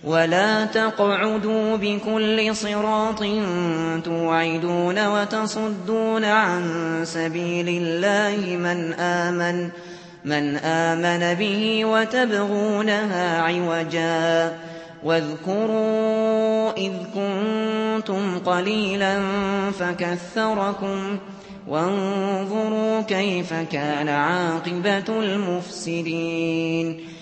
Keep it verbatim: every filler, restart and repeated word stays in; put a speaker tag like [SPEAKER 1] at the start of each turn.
[SPEAKER 1] ولا تقعدوا بكل صراط توعدون وتصدون عن سبيل الله من آمن من آمن به وتبغونها عوجا واذكروا إذ كنتم قليلا فكثركم وانظروا كيف كان عاقبة المفسدين